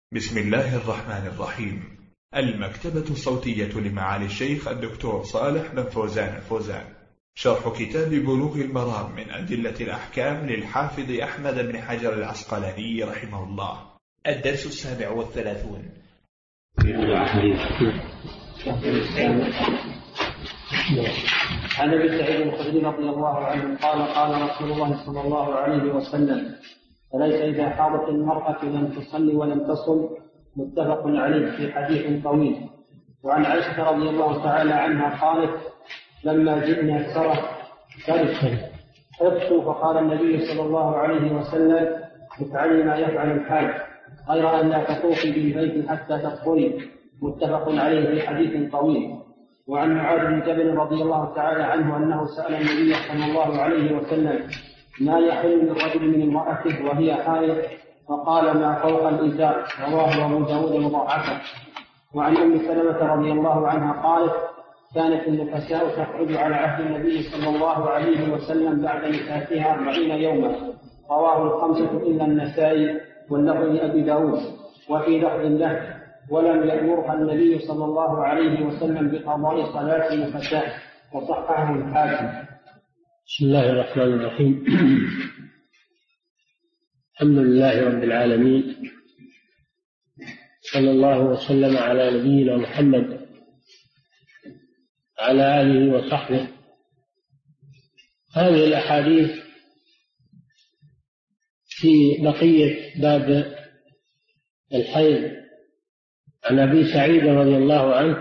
بسم الله الرحمن الرحيم. المكتبة الصوتية لمعالي الشيخ الدكتور صالح بن فوزان الفوزان، شرح كتاب بلوغ المرام من أدلة الأحكام للحافظ أحمد بن حجر العسقلاني رحمه الله. الدرس 37. عن ابي سعيد الخدري رضي الله عنه قال قال رسول الله صلى الله عليه وسلم: فليس إذا حاضت المرأة لم تصلي ولم تصم. متفق عليه في حديث طويل. وعن عائشة رضي الله تعالى عنها قالت: لما جئنا سرة خفت فقال النبي صلى الله عليه وسلم: افعلي ما يفعل الحاج غير أن لا تطوفي بالبيت حتى تطهري. متفق عليه في حديث طويل. وعن معاذ بن جبل رضي الله تعالى عنه أنه سأل النبي صلى الله عليه وسلم: ما يحل للرجل من امرأته وهي حائض؟ فقال: ما فوق الإزار. رواه أبو داود مضاعفا. وعن أم سلمة رضي الله عنها قالت: كانت النفساء تخرج على عهد النبي صلى الله عليه وسلم بعد نفاسها 40 يوما. رواه الخمسة إلا النسائي واللفظ لأبي داود. وفي لفظ له: ولم يأمرها النبي صلى الله عليه وسلم بقضاء صلاة النفساء. وصححه الحاكم. بسم الله الرحمن الرحيم. الحمد لله رب العالمين، صلى الله وسلم على نبينا محمد على آله وصحبه. هذه الأحاديث في بقية باب الحيض. عن أبي سعيد رضي الله عنه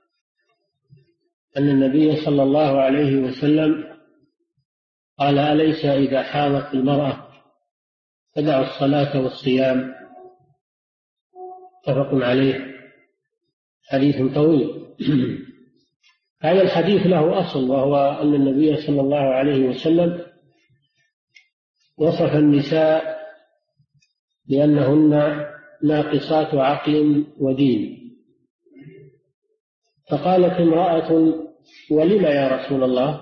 أن النبي صلى الله عليه وسلم قال: أليس إذا حاضت المرأة تدع الصلاة والصيام؟ متفق عليه. حديث طويل. هذا الحديث له أصل، وهو أن النبي صلى الله عليه وسلم وصف النساء بأنهن ناقصات عقل ودين. فقالت امرأة: ولم يا رسول الله؟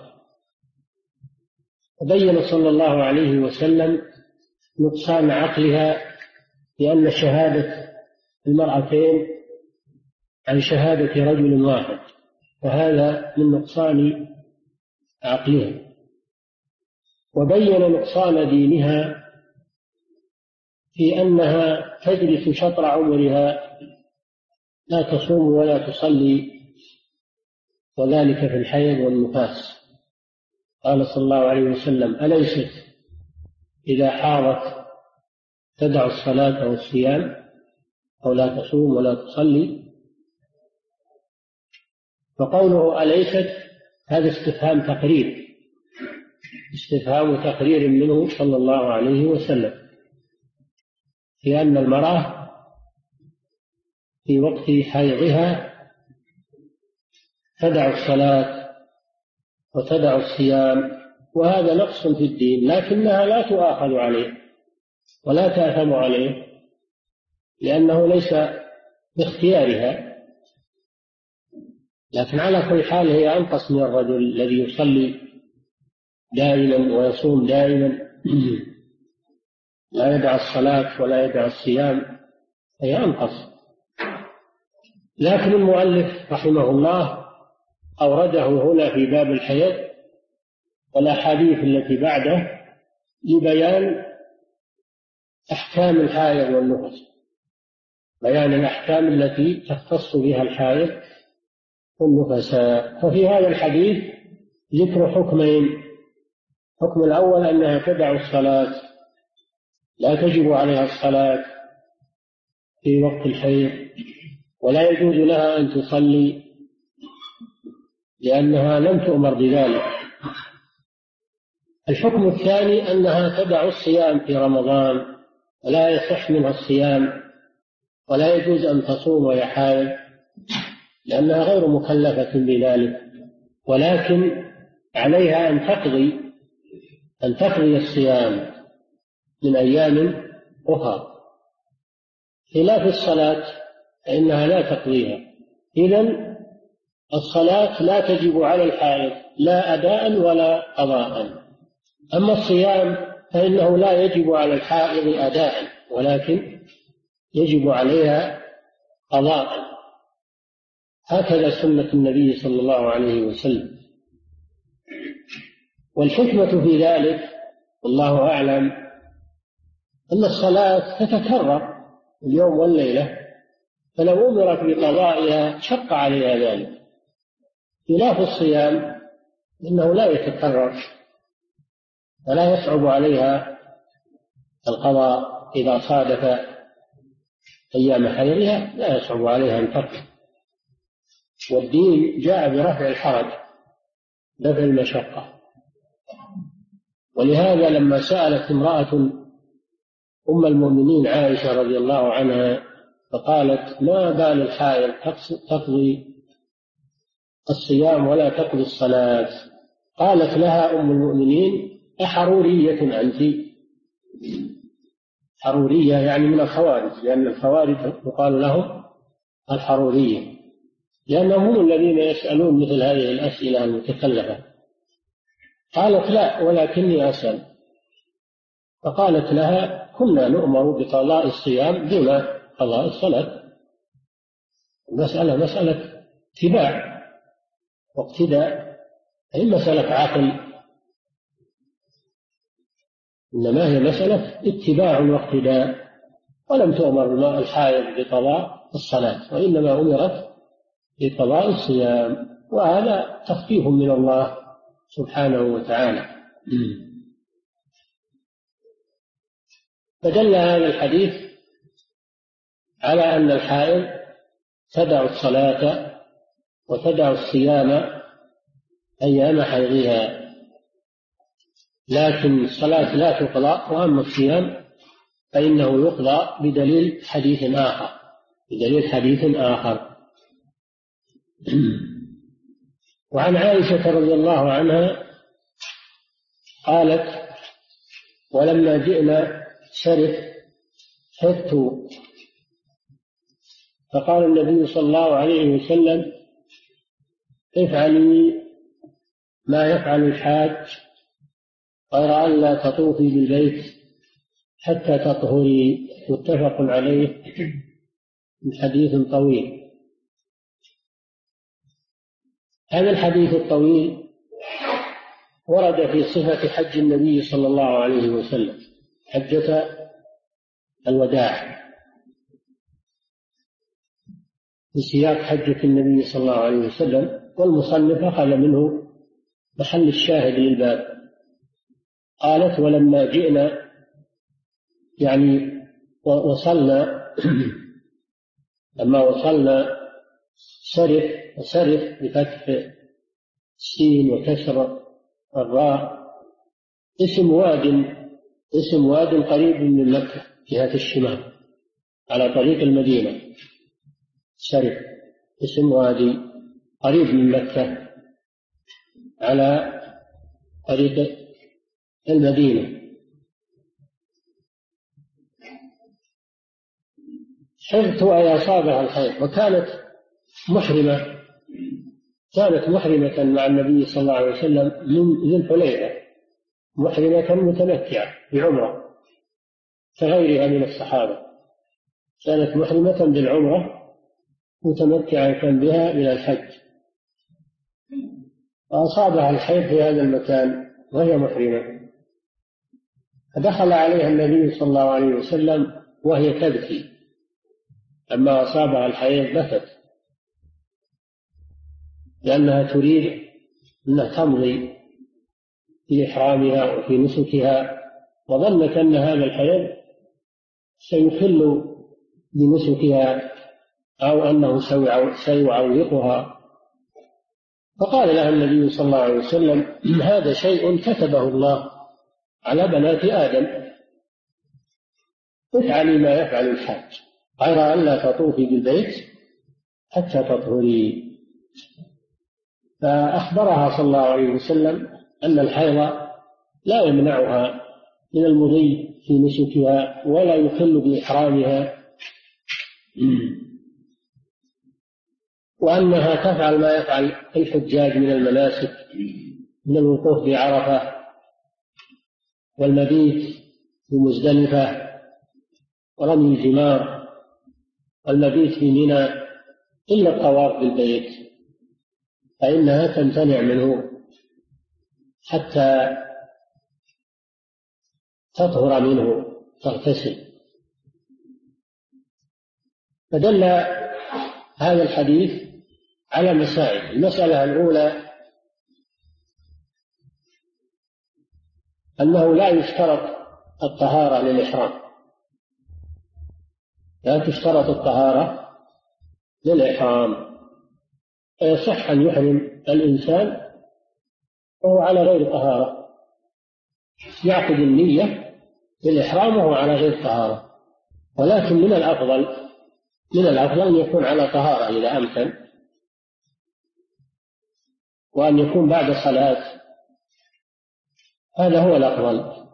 وبين صلى الله عليه وسلم نقصان عقلها لأن شهادة المرأتين عن شهادة رجل واحد، وهذا من نقصان عقلها. وبين نقصان دينها في أنها تجلس شطر عمرها لا تصوم ولا تصلي، وذلك في الحيض والنفاس. قال صلى الله عليه وسلم: أليست إذا حاضت تدع الصلاة والصيام أو لا تصوم ولا تصلي؟ فقوله أليست هذا استفهام تقرير، استفهام تقرير منه صلى الله عليه وسلم، في أن المرأة في وقت حيضها تدع الصلاة وتدع الصيام، وهذا نقص في الدين، لكنها لا تؤاخذ عليه ولا تأثم عليه، لأنه ليس باختيارها. لكن على كل حال هي أنقص من الرجل الذي يصلي دائما ويصوم دائما، لا يدع الصلاة ولا يدع الصيام، هي أنقص. لكن المؤلف رحمه الله أورده هنا في باب الحيض والأحاديث التي بعده لبيان أحكام الحائض والنفس، بيان الأحكام التي تختص بها الحائض والنفساء. ففي هذا الحديث ذكر حكمين: الحكم الأول أنها تدع الصلاة، لا تجب عليها الصلاة في وقت الحيض، ولا يجوز لها أن تصلي لأنها لم تؤمر بذلك. الحكم الثاني أنها تدع الصيام في رمضان، ولا يصح منها الصيام، ولا يجوز أن تصوم وهي حائض لأنها غير مكلفة بذلك، ولكن عليها أن تقضي الصيام من أيام أخرى، خلاف الصلاة فإنها لا تقضيها. إذن الصلاة لا تجب على الحائض لا أداء ولا قضاء. أما الصيام فإنه لا يجب على الحائض أداء، ولكن يجب عليها قضاء. هكذا سنة النبي صلى الله عليه وسلم. والحكمة في ذلك والله أعلم أن الصلاة تتكرر اليوم والليلة، فلو أمرت بقضائها شق عليها ذلك، خلاف الصيام إنه لا يتكرر ولا يصعب عليها القضاء إذا صادف أيام حيضها، لا يصعب عليها أن تقضي. والدين جاء برفع الحرج، دفع المشقة. ولهذا لما سألت امرأة أم المؤمنين عائشة رضي الله عنها فقالت: ما بال الحائض تقضي الصيام ولا تقضي الصلاة؟ قالت لها أم المؤمنين: أحرورية أنت؟ حرورية يعني من الخوارج، لأن الخوارج يقال لهم الحرورية، لأنهم هم الذين يسألون مثل هذه الأسئلة المتكلفة. قالت: لا، ولكني أسأل. فقالت لها: كنا نؤمر بقضاء الصيام دون قضاء الصلاة. المسألة مسألة اتباع واقتداء، أي مسألة عقل، إنما هي مسألة اتباع واقتداء. ولم تؤمر الحائض بقضاء الصلاة، وإنما أمرت بقضاء الصيام، وهذا تخفيف من الله سبحانه وتعالى. فدل هذا الحديث على أن الحائض تدع الصلاة وتدع الصيام أيام حيضها، لكن الصلاة لا تقضى، وأما الصيام فإنه يقضى بدليل حديث آخر. وعن عائشة رضي الله عنها قالت: ولما جئنا شرف حدت، فقال النبي صلى الله عليه وسلم: افعلي ما يفعل الحاج غير أن لا تطوفي بالبيت حتى تطهري. متفق عليه من حديث طويل. هذا الحديث الطويل ورد في صفة حج النبي صلى الله عليه وسلم، حجة الوداع، في سياق حجة النبي صلى الله عليه وسلم، والمصنف أخذ منه محل الشاهد للباب. قالت: ولما جئنا يعني وصلنا لما وصلنا شرف بفتح السين وكسر الراء، اسم واد قريب من مكة جهة الشمال على طريق المدينة. شرف اسم وادي قريب من مكة على طريق المدينة. حفظت أي أصابها الحيض، وكانت محرمة مع النبي صلى الله عليه وسلم من ذي الحليفة، محرمة متمتعة بعمرة كغيرها من الصحابة، كانت محرمة بالعمرة متمتعة بها من الحج، وأصابها الحيض في هذا المكان وهي محرمة، فدخل عليها النبي صلى الله عليه وسلم وهي تبكي. لما أصابها الحيض بكت لأنها تريد أن تمضي في إحرامها وفي نسكها، وظنت أن هذا الحيض سيخل بنسكها أو أنه سيعوقها. فقال لها النبي صلى الله عليه وسلم: هذا شيء كتبه الله على بنات آدم، افعلي ما يفعل الحاج غير أن لا تطوفي بالبيت حتى تطهري. فأخبرها صلى الله عليه وسلم أن الحيض لا يمنعها من المضي في نسكها ولا يخل بإحرامها، وأنها تفعل ما يفعل الحجاج من المناسك، من الوقوف بعرفة والمبيت بمزدلفة ورمي الجمار والمبيت في منى إلا الطواف بالبيت، فإنها تمتنع منه حتى تطهر منه تغتسل. فدل هذا الحديث على مسائل. المسألة الأولى أنه لا يشترط الطهارة للإحرام، لا تشترط الطهارة للإحرام، فيصح أن يحرم الإنسان وهو على غير طهارة، يعقد النية بالإحرام وهو على غير طهارة، ولكن من الأفضل أن يكون على طهارة إذا أمكن، وأن يكون بعد صلاة، هذا هو الأفضل.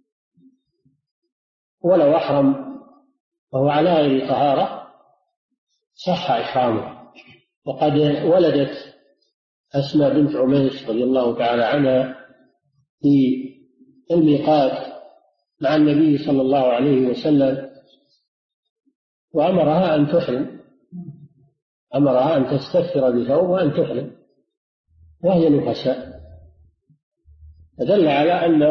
ولو أحرم وهو على غير طهارة صح إحرامه. وقد ولدت أسماء بنت عميس رضي الله تعالى عنها في الميقات مع النبي صلى الله عليه وسلم، وأمرها أن تحرم، أمرها أن تستثر بثوب وأن تحرم وهي نفساء، فدل على أن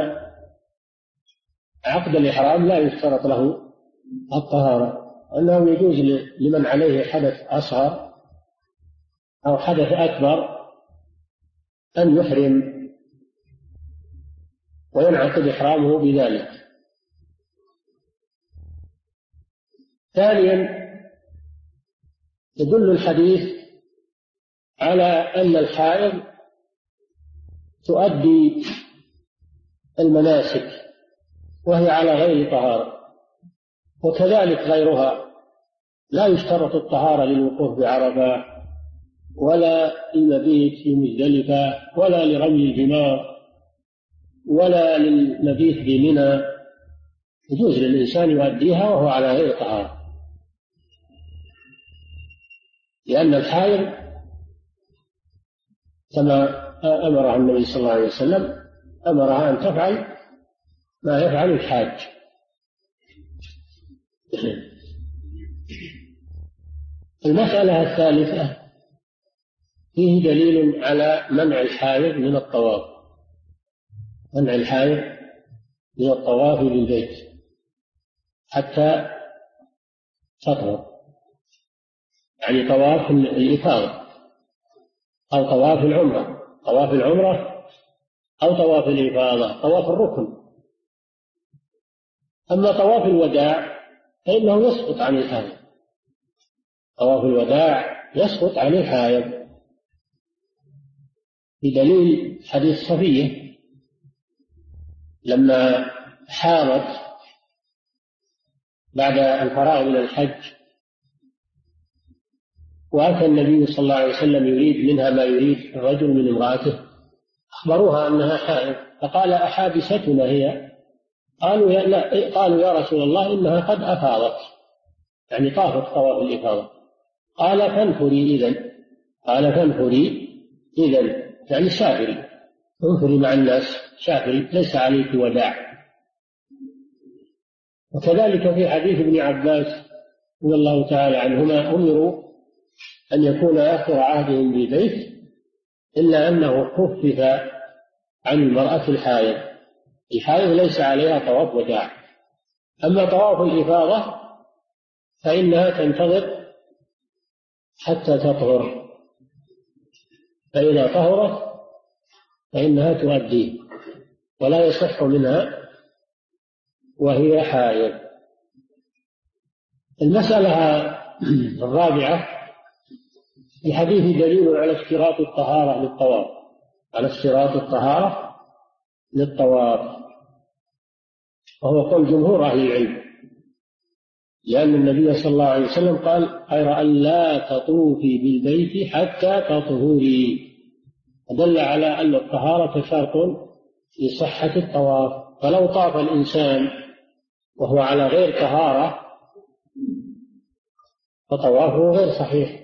عقد الإحرام لا يشترط له الطهارة، أنه يجوز لمن عليه حدث أصغر أو حدث أكبر أن يحرم وينعقد إحرامه بذلك. ثانيا، يدل الحديث على أن الحائض تؤدي المناسك وهي على غير طهارة، وكذلك غيرها، لا يشترط الطهارة للوقوف بعرفة ولا المبيت في مزدلفة ولا لرمي الجمار ولا للمبيت بمنى، يجوز للإنسان يؤديها وهو على غير طهارة، لأن الحائض كما أمرها النبي صلى الله عليه وسلم أمرها أن تفعل ما يفعل الحاج. المسألة الثالثة، فيه دليل على منع الحائض من الطواف، منع الحائض من الطواف بالبيت حتى تطهر، يعني طواف الإفاضة أو طواف العمرة، طواف العمرة أو طواف الإفاضة، طواف الركن. أما طواف الوداع فإنه يسقط عن الحائض، طواف الوداع يسقط عن الحائض بدليل حديث صفية لما حاضت بعد الفراغ من الحج وأتى النبي صلى الله عليه وسلم يريد منها ما يريد الرجل من امرأته، أخبروها أنها حائض، فقال أحابستنا هي؟ قالوا يا رسول الله إنها قد أفاضت، يعني طافت طواف الإفاضة. قال فانفري إذن، قال فانفري إذن، يعني سافري، انفري مع الناس، سافري، ليس عليك وداع. وكذلك في حديث ابن عباس رضي الله تعالى عنهما أمروا أن يكون آخر عهدهم بالبيت، إلا أنه خفف عن المرأة الحائض، الحائض ليس عليها طواف وداع. أما طواف الإفاضة فإنها تنتظر حتى تطهر، فإذا طهرت فإنها تؤديه ولا يصح منها وهي حائض. المسألة الرابعة، في حديث دليل على اشتراط الطهارة للطواف، على اشتراط الطهارة للطواف، وهو قول جمهور أهل العلم، لأن النبي صلى الله عليه وسلم قال خير أن لا تطوفي بالبيت حتى تطهري، فدل على أن الطهارة شرط لصحة الطواف. فلو طاف الإنسان وهو على غير طهارة فطوافه غير صحيح،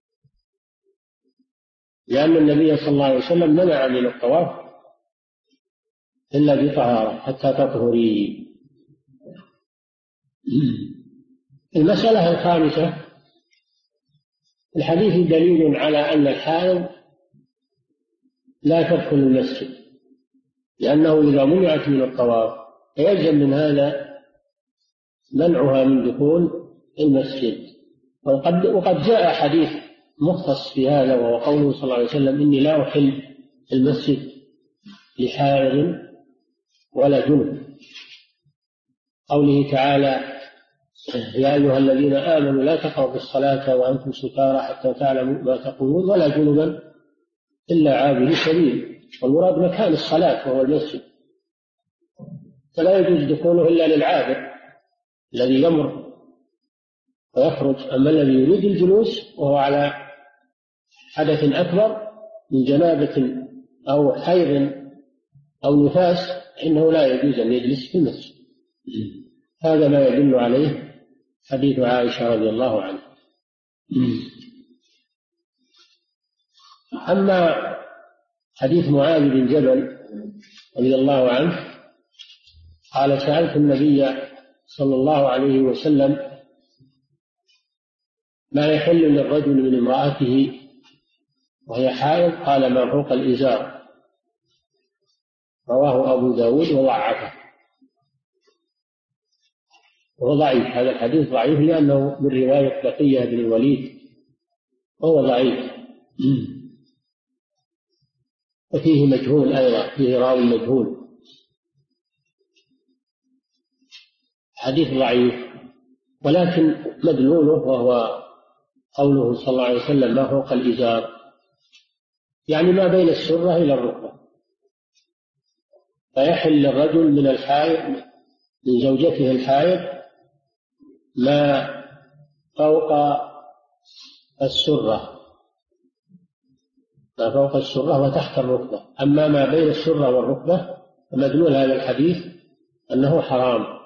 لأن النبي صلى الله عليه وسلم منع من الطواف إلا بطهارة حتى تطهري. المسألة الخامسة الحديث دليل على أن الحائض لا تدخل المسجد، لأنه إذا منعت من الطواف فيلزم من هذا منعها من دخول المسجد. وقد جاء حديث مختص في هذا، وهو قوله صلى الله عليه وسلم: إني لا أحل المسجد لحائض ولا جنب. قوله تعالى: يا أيها الذين آمنوا لا تقربوا الصلاة وأنتم سكارى حتى تعلموا ما تقولون ولا جنبا إلا عابري سبيل. والمراد مكان الصلاة وهو المسجد، فلا يجوز دخوله إلا للعابر الذي يمر ويخرج. أما الذي يريد الجلوس وهو على حدث أكبر من جنابة أو حيض أو نفاس إنه لا يجوز أن يجلس في المسجد. هذا ما يدل عليه حديث عائشة رضي الله عنها. أما حديث معاذ بن جبل رضي الله عنه قال: سألت النبي صلى الله عليه وسلم ما يحل للرجل من امرأته وهي حائض؟ قال: ما فوق الإزار. رواه أبو داود وضعفه، وهو ضعيف. هذا الحديث ضعيف لأنه من رواية بقية بن الوليد، وهو ضعيف. وفيه مجهول أيضا، فيه راوي مجهول. حديث ضعيف، ولكن مدلوله وهو قوله صلى الله عليه وسلم: ما فوق الإزار، يعني ما بين السرة إلى الركبة. فيحل للرجل من الحائض من زوجته الحائض ما فوق السرة، ما فوق السرة وتحت الركبة. أما ما بين السرة والركبة فمدلول هذا الحديث أنه حرام.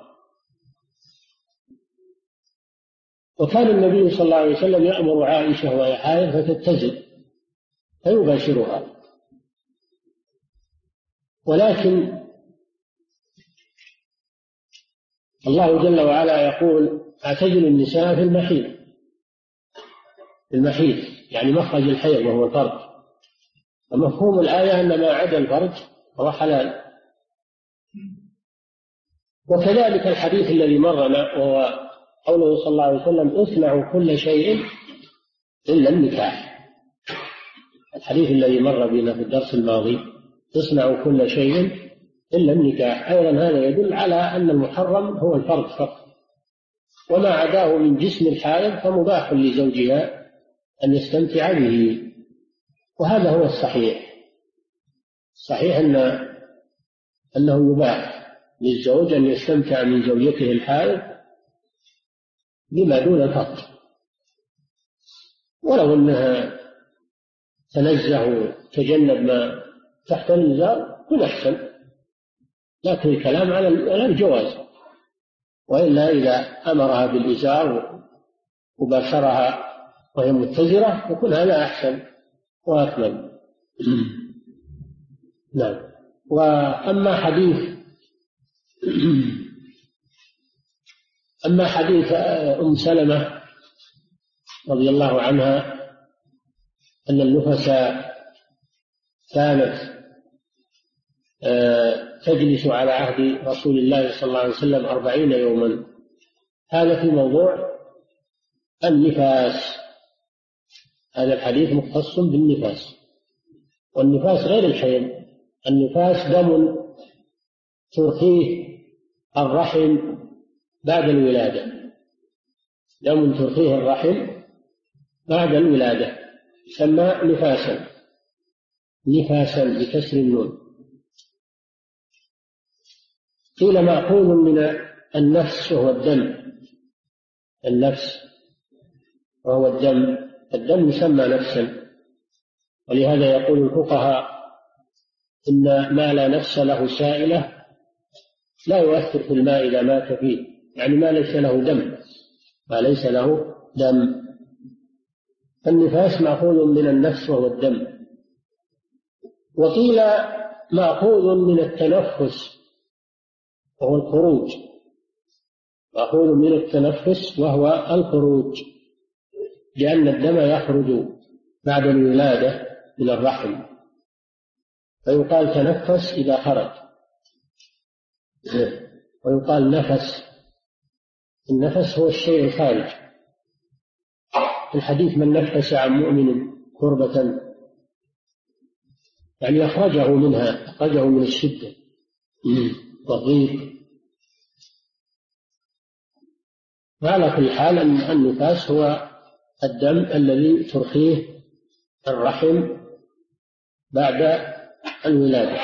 وكان النبي صلى الله عليه وسلم يأمر عائشة وهي حائض فتتزل فيباشرها، ولكن الله جل وعلا يقول: اعتزلوا النساء في المحيض، يعني مخرج الحيض وهو الفرج. ومفهوم الآية أن ما عدا الفرج هو حلال. وكذلك الحديث الذي مرنا وهو قوله صلى الله عليه وسلم: اصنعوا كل شيء إلا النكاح. الحديث الذي مر بنا في الدرس الماضي: اصنعوا كل شيء إلا النكاح. أيضا هذا يدل على أن المحرم هو الفرج فقط، وما عداه من جسم الحائض فمباح لزوجها أن يستمتع به. وهذا هو الصحيح. صحيح أنه يباح للزوج أن يستمتع من زوجته الحائض بما دون الفرج، ولو أنها تنزه وتجنب ما تحت الإزار كن أحسن، لكن الكلام على الجواز. وإلا إذا أمرها بالإزار وباشرها وهي متزرة يكون هذا أحسن وأكمل. نعم. وأما حديث أم سلمة رضي الله عنها أن النفس كانت تجلس على عهد رسول الله صلى الله عليه وسلم 40 يوما، هذا في موضوع النفاس. هذا الحديث مختص بالنفاس، والنفاس غير الحيض. النفاس دم ترخيه الرحم بعد الولادة، دم ترخيه الرحم بعد الولادة يسمى نفاسا بكسر النون. قيل مأخوذ من النفس وهو الدم، النفس وهو الدم يسمى نفسا. ولهذا يقول الفقهاء إن ما لا نفس له سائلة لا يؤثر في الماء إذا مات فيه، يعني ما ليس له دم. النفاس مأخوذ من النفس وهو الدم. وقيل مأخوذ من التنفس وهو الخروج، مأخوذ من التنفس وهو الخروج، لأن الدم يخرج بعد الولادة من الرحم، فيقال تنفس إذا خرج، ويقال نفس. النفس هو الشيء الخارج. في الحديث من نفس عن مؤمن كربة يعني أخرجه منها، أخرجه من الشدة والضيق. وعلى كل حال أن النفاس هو الدم الذي ترخيه الرحم بعد الولادة.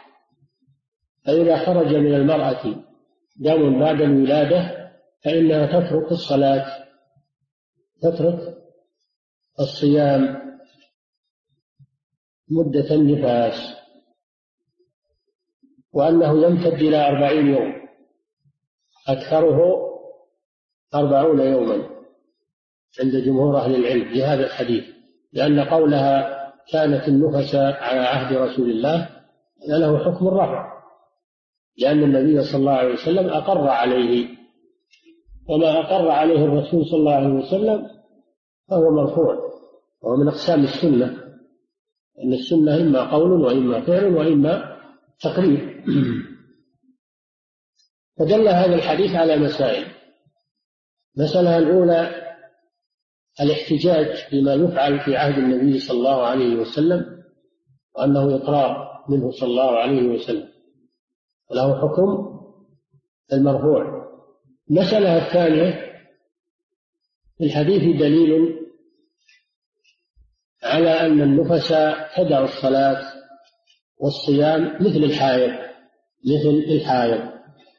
فإذا خرج من المرأة دم بعد الولادة فإنها تترك الصلاة، تترك الصيام مدة النفاس، وأنه يمتد إلى 40 يوم، أكثره 40 يوما عند جمهور أهل العلم لهذا الحديث، لأن قولها كانت النفس على عهد رسول الله له حكم الرفع، لأن النبي صلى الله عليه وسلم أقر عليه، وما أقر عليه الرسول صلى الله عليه وسلم فهو مرفوع، وهو من أقسام السنة، أن السنة إما قول وإما فعل وإما تقرير. فدل هذا الحديث على مسائل. المسألة الأولى الاحتجاج بما يفعل في عهد النبي صلى الله عليه وسلم، وأنه إقرار منه صلى الله عليه وسلم وله حكم المرفوع. المسألة الثانية في الحديث دليل على أن النفس تدع الصلاة والصيام مثل الحائض،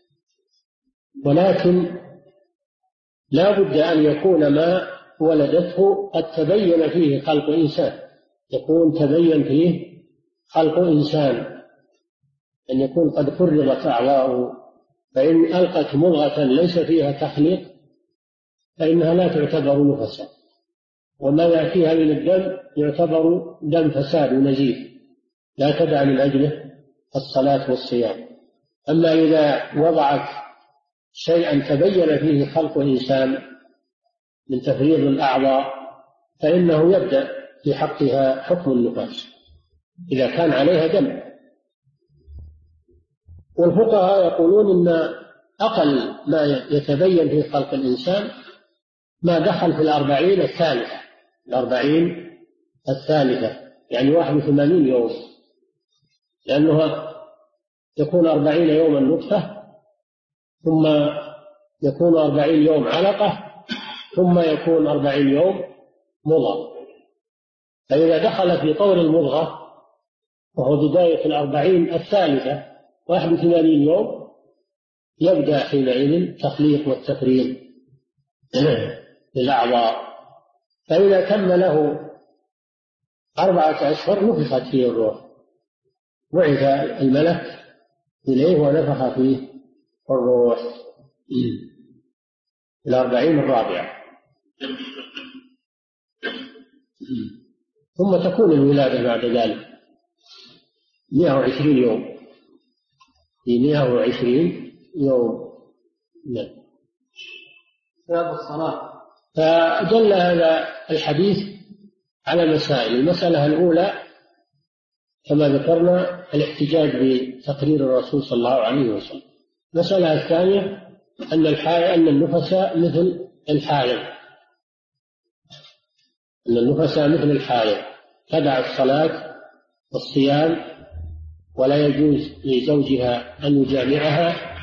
ولكن لا بد أن يكون ما ولدته قد تبين فيه خلق إنسان، يكون تبين فيه خلق إنسان، أن يكون قد فرغت أعضاؤه. فإن ألقت مضغة ليس فيها تخليق فإنها لا تعتبر نفسا، وما يأتيها من الدم يعتبر دم فساد ونزيف لا تدع من أجله الصلاة والصيام. أما إذا وضعت شيئا تبين فيه خلق إنسان من تفريغ الأعضاء فإنه يبدأ في حقها حكم النفاس إذا كان عليها دم. والفقهاء يقولون إن أقل ما يتبين في خلق الإنسان ما دخل في 40 الثالثة، يعني 81 يوم، لأنه يكون 40 يوما نطفة، ثم يكون 40 يوم علقة، ثم يكون 40 يوم مضغة. فإذا دخل في طور المضغة وهو بداية 40 الثالثة 81 يوم يبدأ حينئذ التخليق والتفريغ للأعضاء. فإذا تم له 4 أشهر نفخت فيه الروح، بعث الملك إليه ونفخ فيه الروح 40 الرابعة، ثم تكون الولادة بعد ذلك 120 يوم، في 120 يوم. باب الصلاة. فدل هذا الحديث على مسائل. المسألة الأولى كما ذكرنا الاحتجاج بتقرير الرسول صلى الله عليه وسلم. المسألة الثانية أن النفس مثل الحائض، تدع الصلاة والصيام، ولا يجوز لزوجها أن يجامعها،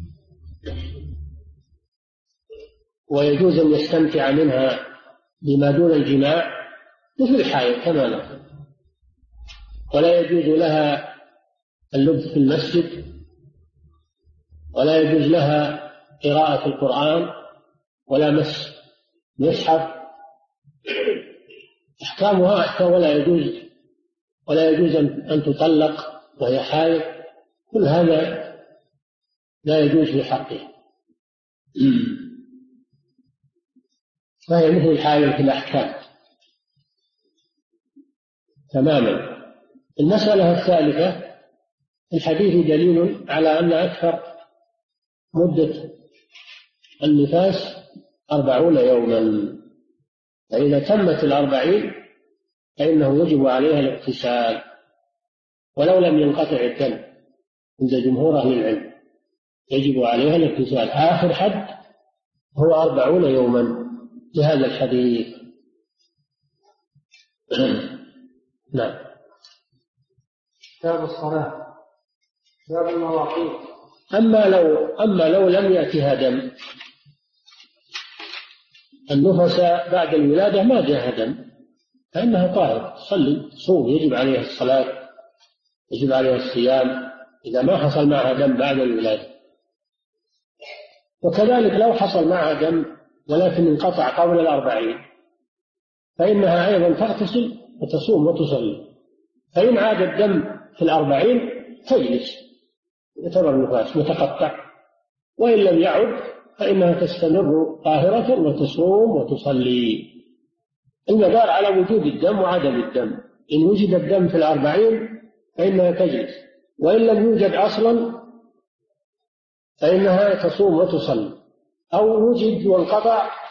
ويجوز أن يستمتع منها بما دون الجماع مثل الحائض كما نقول، ولا يجوز لها اللبث في المسجد، ولا يجوز لها قراءة القرآن ولا مس مصحف، أحكامها أحكام. ولا يجوز أن تطلق وهي حائض، كل هذا لا يجوز في حقها، فهي مثل الحائض في الأحكام تماما. المسألة الثالثة الحديث دليل على أن أكثر مدة النفاس 40 يوما، فإذا تمت 40 فإنه يجب عليها الاغتسال ولو لم ينقطع الدم. عند جمهور أهل العلم يجب عليها الاغتسال. آخر حد هو 40 يوما لهذا الحديث. نعم. باب الصلاة. باب المواقيت. أما لو لم يأتها دم، النفس بعد الولادة ما جاءها دم، فإنها طاهرة تصلي تصوم، يجب عليها الصلاة، يجب عليها الصيام إذا ما حصل معها دم بعد الولادة. وكذلك لو حصل معها دم ولكن انقطع قبل 40 فإنها أيضا تغتسل وتصوم وتصلي. فإن عاد الدم في 40 تجلس يعتبر نفاس متقطع، وإن لم يعد فإنها تستمر طاهرة وتصوم وتصلي. المدار على وجود الدم وعدم الدم. إن وجد الدم في 40 فإنها تجلس، وإن لم يوجد أصلا فإنها تصوم وتصلي، أو وجد وانقطع